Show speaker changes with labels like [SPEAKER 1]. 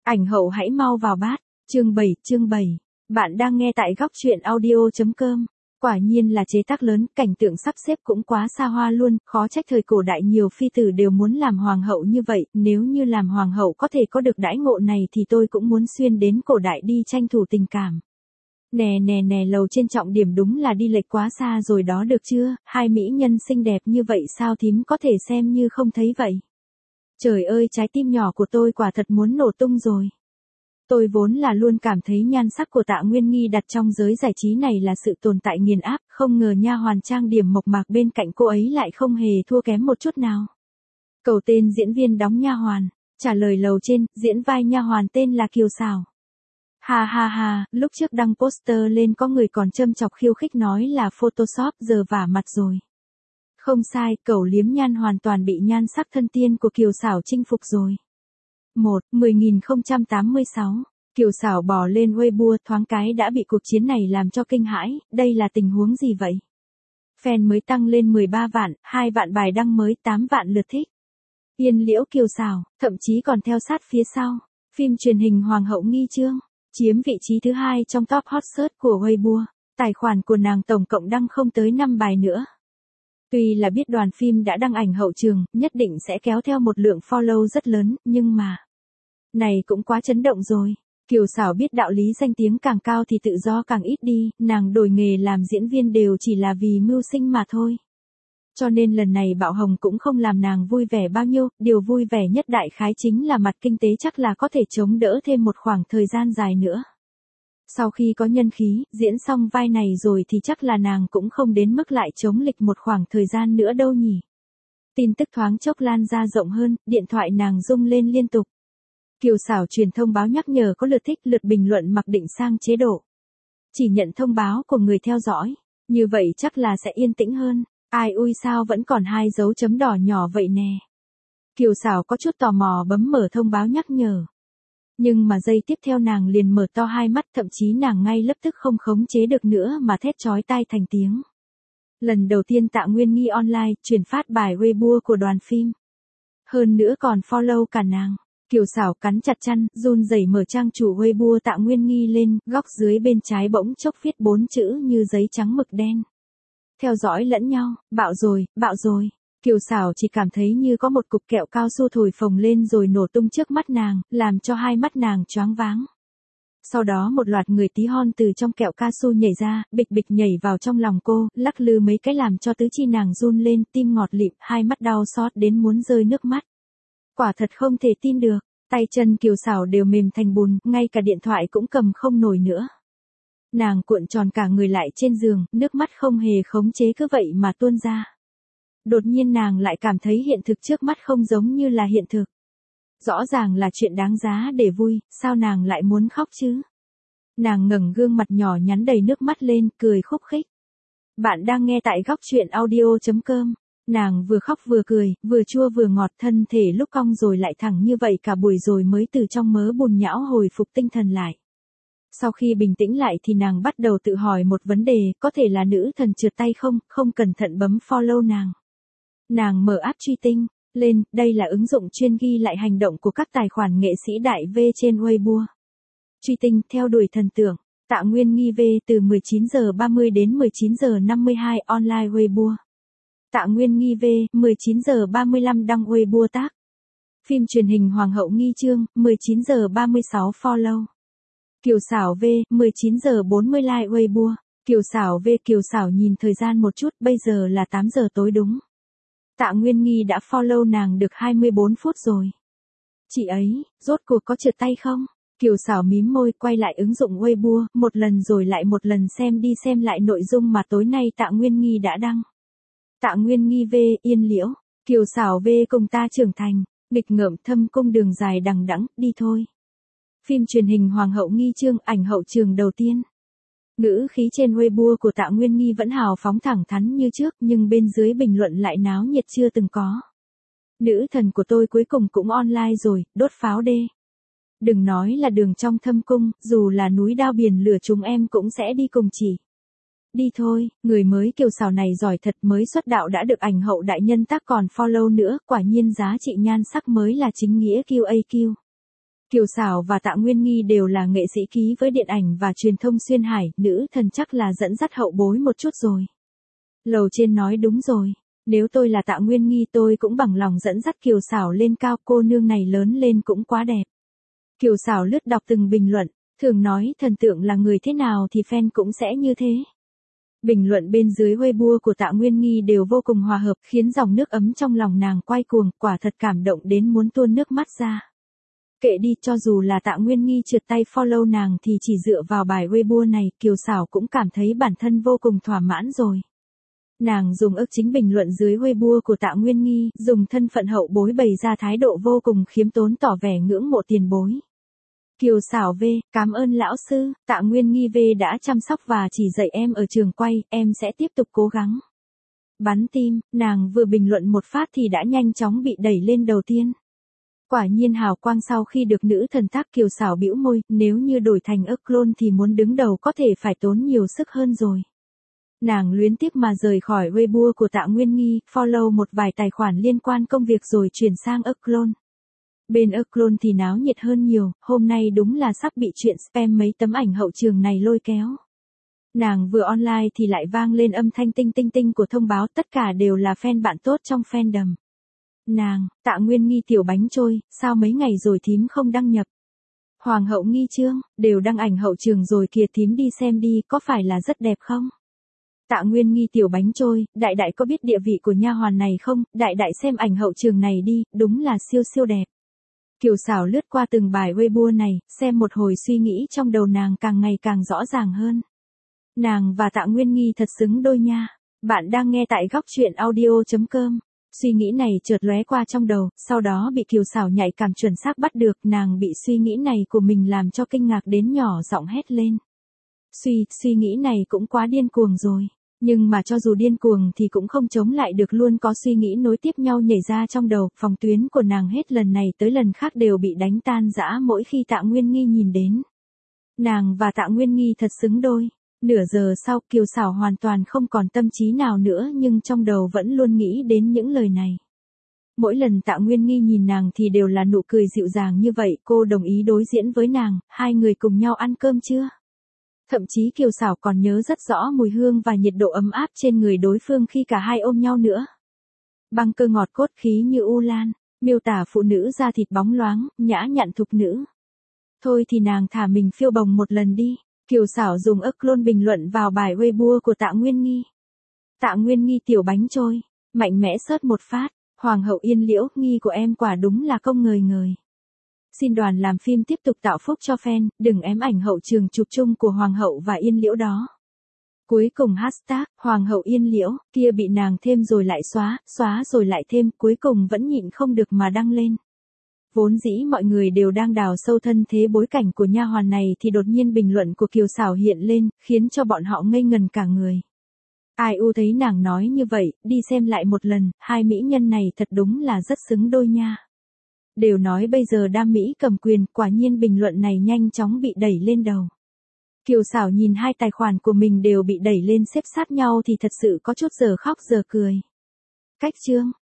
[SPEAKER 1] Ảnh hậu hãy mau vào bát. Chương 7. Bạn đang nghe tại góc truyện audio.com. Quả nhiên là chế tác lớn, cảnh tượng sắp xếp cũng quá xa hoa luôn, khó trách thời cổ đại nhiều phi tử đều muốn làm hoàng hậu như vậy, nếu như làm hoàng hậu có thể có được đãi ngộ này thì tôi cũng muốn xuyên đến cổ đại đi tranh thủ tình cảm. Nè, lầu trên trọng điểm đúng là đi lệch quá xa rồi đó được chưa, hai mỹ nhân xinh đẹp như vậy sao thím có thể xem như không thấy vậy. Trời ơi, trái tim nhỏ của tôi quả thật muốn nổ tung rồi. Tôi vốn là luôn cảm thấy nhan sắc của Tạ Nguyên Nghi đặt trong giới giải trí này là sự tồn tại nghiền áp, không ngờ nha hoàn trang điểm mộc mạc bên cạnh cô ấy lại không hề thua kém một chút nào. Cầu tên diễn viên đóng nha hoàn, trả lời lầu trên, diễn vai nha hoàn tên là Kiều Sảo. Ha, lúc trước đăng poster lên có người còn châm chọc khiêu khích nói là Photoshop, giờ vả mặt rồi. Không sai, cẩu liếm nhan hoàn toàn bị nhan sắc thân tiên của Kiều Sảo chinh phục rồi. 1086, Kiều Sảo bò lên Weibo thoáng cái đã bị cuộc chiến này làm cho kinh hãi, đây là tình huống gì vậy? Fan mới tăng lên 13 vạn, 2 vạn bài đăng mới 8 vạn lượt thích. Yên liễu Kiều Sảo, thậm chí còn theo sát phía sau, phim truyền hình Hoàng hậu Nghi Chương, chiếm vị trí thứ 2 trong top hot search của Weibo, tài khoản của nàng tổng cộng đăng không tới 5 bài nữa. Tuy là biết đoàn phim đã đăng ảnh hậu trường, nhất định sẽ kéo theo một lượng follow rất lớn, nhưng mà này cũng quá chấn động rồi. Kiều Sảo biết đạo lý danh tiếng càng cao thì tự do càng ít đi, nàng đổi nghề làm diễn viên đều chỉ là vì mưu sinh mà thôi. Cho nên lần này bạo hồng cũng không làm nàng vui vẻ bao nhiêu, điều vui vẻ nhất đại khái chính là mặt kinh tế chắc là có thể chống đỡ thêm một khoảng thời gian dài nữa. Sau khi có nhân khí, diễn xong vai này rồi thì chắc là nàng cũng không đến mức lại chống lịch một khoảng thời gian nữa đâu nhỉ. Tin tức thoáng chốc lan ra rộng hơn, điện thoại nàng rung lên liên tục. Kiều Sảo truyền thông báo nhắc nhở có lượt thích, lượt bình luận mặc định sang chế độ chỉ nhận thông báo của người theo dõi, như vậy chắc là sẽ yên tĩnh hơn. Ai ui sao vẫn còn 2 dấu chấm đỏ nhỏ vậy nè. Kiều Sảo có chút tò mò bấm mở thông báo nhắc nhở. Nhưng mà giây tiếp theo nàng liền mở to hai mắt, thậm chí nàng ngay lập tức không khống chế được nữa mà thét chói tai thành tiếng. Lần đầu tiên Tạ Nguyên Nghi online truyền phát bài Weibo của đoàn phim. Hơn nữa còn follow cả nàng. Kiều Sảo cắn chặt răng, run rẩy mở trang chủ Weibo Tạ Nguyên Nghi lên, góc dưới bên trái bỗng chốc viết 4 chữ như giấy trắng mực đen. Theo dõi lẫn nhau, bạo rồi. Kiều Sảo chỉ cảm thấy như có một cục kẹo cao su thổi phồng lên rồi nổ tung trước mắt nàng, làm cho hai mắt nàng choáng váng. Sau đó một loạt người tí hon từ trong kẹo cao su nhảy ra, bịch nhảy vào trong lòng cô, lắc lư mấy cái làm cho tứ chi nàng run lên, tim ngọt lịm, hai mắt đau xót đến muốn rơi nước mắt. Quả thật không thể tin được, tay chân Kiều Sảo đều mềm thành bùn, ngay cả điện thoại cũng cầm không nổi nữa. Nàng cuộn tròn cả người lại trên giường, nước mắt không hề khống chế cứ vậy mà tuôn ra. Đột nhiên nàng lại cảm thấy hiện thực trước mắt không giống như là hiện thực. Rõ ràng là chuyện đáng giá để vui, sao nàng lại muốn khóc chứ? Nàng ngẩng gương mặt nhỏ nhắn đầy nước mắt lên, cười khúc khích. Bạn đang nghe tại góc truyện audio.com. Nàng vừa khóc vừa cười, vừa chua vừa ngọt, thân thể lúc cong rồi lại thẳng như vậy cả buổi rồi mới từ trong mớ bùn nhão hồi phục tinh thần lại. Sau khi bình tĩnh lại thì nàng bắt đầu tự hỏi một vấn đề, có thể là nữ thần trượt tay không cẩn thận bấm follow nàng. Nàng mở app truy tinh lên, đây là ứng dụng chuyên ghi lại hành động của các tài khoản nghệ sĩ đại V trên Weibo. Truy tinh, theo đuổi thần tượng, Tạ Nguyên Nghi V từ 19h30 đến 19h52 online Weibo. Tạ Nguyên Nghi V, 19h35 đăng Weibo tác. Phim truyền hình Hoàng hậu Nghi Chương, 19h36 follow. Kiều Sảo V, 19h40 like Weibo. Kiều Sảo V, Kiều Sảo nhìn thời gian một chút, bây giờ là 8 giờ tối đúng. Tạ Nguyên Nghi đã follow nàng được 24 phút rồi. Chị ấy, rốt cuộc có trượt tay không? Kiều Sảo mím môi quay lại ứng dụng Weibo, một lần rồi lại một lần xem đi xem lại nội dung mà tối nay Tạ Nguyên Nghi đã đăng. Tạ Nguyên Nghi V, yên liễu. Kiều Sảo V cùng ta trưởng thành. Nghịch ngợm thâm cung đường dài đằng đẵng, đi thôi. Phim truyền hình Hoàng hậu Nghi Chương, ảnh hậu trường đầu tiên. Ngữ khí trên Weibo của Tạ Nguyên Nghi vẫn hào phóng thẳng thắn như trước, nhưng bên dưới bình luận lại náo nhiệt chưa từng có. Nữ thần của tôi cuối cùng cũng online rồi, đốt pháo đê. Đừng nói là đường trong thâm cung, dù là núi đao biển lửa chúng em cũng sẽ đi cùng chị. Đi thôi, người mới Kiều Sảo này giỏi thật, mới xuất đạo đã được ảnh hậu đại nhân tác còn follow nữa, quả nhiên giá trị nhan sắc mới là chính nghĩa QAQ. Kiều Sảo và Tạ Nguyên Nghi đều là nghệ sĩ ký với điện ảnh và truyền thông xuyên hải, nữ thần chắc là dẫn dắt hậu bối một chút rồi. Lầu trên nói đúng rồi, nếu tôi là Tạ Nguyên Nghi tôi cũng bằng lòng dẫn dắt Kiều Sảo lên cao, cô nương này lớn lên cũng quá đẹp. Kiều Sảo lướt đọc từng bình luận, thường nói thần tượng là người thế nào thì fan cũng sẽ như thế. Bình luận bên dưới Weibo của Tạ Nguyên Nghi đều vô cùng hòa hợp, khiến dòng nước ấm trong lòng nàng quay cuồng, quả thật cảm động đến muốn tuôn nước mắt ra. Kệ đi, cho dù là Tạ Nguyên Nghi trượt tay follow nàng thì chỉ dựa vào bài Weibo này, Kiều Sảo cũng cảm thấy bản thân vô cùng thỏa mãn rồi. Nàng dùng ức chính bình luận dưới Weibo của Tạ Nguyên Nghi, dùng thân phận hậu bối bày ra thái độ vô cùng khiêm tốn tỏ vẻ ngưỡng mộ tiền bối. Kiều Sảo V, cảm ơn lão sư, Tạ Nguyên Nghi V đã chăm sóc và chỉ dạy em ở trường quay, em sẽ tiếp tục cố gắng. Bắn tim, nàng vừa bình luận một phát thì đã nhanh chóng bị đẩy lên đầu tiên. Quả nhiên hào quang sau khi được nữ thần tác. Kiều Sảo bĩu môi, nếu như đổi thành ức clone thì muốn đứng đầu có thể phải tốn nhiều sức hơn rồi. Nàng luyến tiếc mà rời khỏi Weibo của Tạ Nguyên Nghi, follow một vài tài khoản liên quan công việc rồi chuyển sang ức clone. Bên ức clone thì náo nhiệt hơn nhiều, hôm nay đúng là sắp bị chuyện spam mấy tấm ảnh hậu trường này lôi kéo. Nàng vừa online thì lại vang lên âm thanh tinh tinh tinh của thông báo, tất cả đều là fan bạn tốt trong fandom. Nàng, Tạ Nguyên Nghi tiểu bánh trôi, sao mấy ngày rồi thím không đăng nhập? Hoàng hậu Nghi Trương, đều đăng ảnh hậu trường rồi kìa, thím đi xem đi, có phải là rất đẹp không? Tạ Nguyên Nghi tiểu bánh trôi, đại đại có biết địa vị của nha hoàn này không? Đại đại xem ảnh hậu trường này đi, đúng là siêu siêu đẹp. Kiều Sảo lướt qua từng bài Weibo này, xem một hồi suy nghĩ trong đầu nàng càng ngày càng rõ ràng hơn. Nàng và Tạ Nguyên Nghi thật xứng đôi nha. Bạn đang nghe tại góc truyện audio.com. Suy nghĩ này chợt lóe qua trong đầu, sau đó bị Kiều Sảo nhạy cảm chuẩn xác bắt được, nàng bị suy nghĩ này của mình làm cho kinh ngạc đến nhỏ giọng hét lên. Suy nghĩ này cũng quá điên cuồng rồi. Nhưng mà cho dù điên cuồng thì cũng không chống lại được, luôn có suy nghĩ nối tiếp nhau nhảy ra trong đầu, phòng tuyến của nàng hết lần này tới lần khác đều bị đánh tan rã mỗi khi Tạ Nguyên Nghi nhìn đến. Nàng và Tạ Nguyên Nghi thật xứng đôi. Nửa giờ sau, Kiều Sảo hoàn toàn không còn tâm trí nào nữa nhưng trong đầu vẫn luôn nghĩ đến những lời này. Mỗi lần Tạ Nguyên Nghi nhìn nàng thì đều là nụ cười dịu dàng như vậy, cô đồng ý đối diễn với nàng, hai người cùng nhau ăn cơm chưa? Thậm chí Kiều Sảo còn nhớ rất rõ mùi hương và nhiệt độ ấm áp trên người đối phương khi cả hai ôm nhau nữa. Băng cơ ngọt cốt khí như u lan, miêu tả phụ nữ da thịt bóng loáng, nhã nhặn thục nữ. Thôi thì nàng thả mình phiêu bồng một lần đi. Kiều Sảo dùng ức clone bình luận vào bài Weibo của Tạ Nguyên Nghi. Tạ Nguyên Nghi tiểu bánh trôi, mạnh mẽ sớt một phát, Hoàng hậu Yên Liễu, Nghi của em quả đúng là công ngời ngời. Xin đoàn làm phim tiếp tục tạo phúc cho fan, đừng ém ảnh hậu trường chụp chung của Hoàng hậu và Yên Liễu đó. Cuối cùng hashtag, Hoàng hậu Yên Liễu, kia bị nàng thêm rồi lại xóa rồi lại thêm, cuối cùng vẫn nhịn không được mà đăng lên. Vốn dĩ mọi người đều đang đào sâu thân thế bối cảnh của nha hoàn này thì đột nhiên bình luận của Kiều Sảo hiện lên, khiến cho bọn họ ngây ngần cả người. Ai u thấy nàng nói như vậy, đi xem lại một lần, hai mỹ nhân này thật đúng là rất xứng đôi nha. Đều nói bây giờ đam mỹ cầm quyền, quả nhiên bình luận này nhanh chóng bị đẩy lên đầu. Kiều Sảo nhìn hai tài khoản của mình đều bị đẩy lên xếp sát nhau thì thật sự có chút giờ khóc giờ cười. Cách chương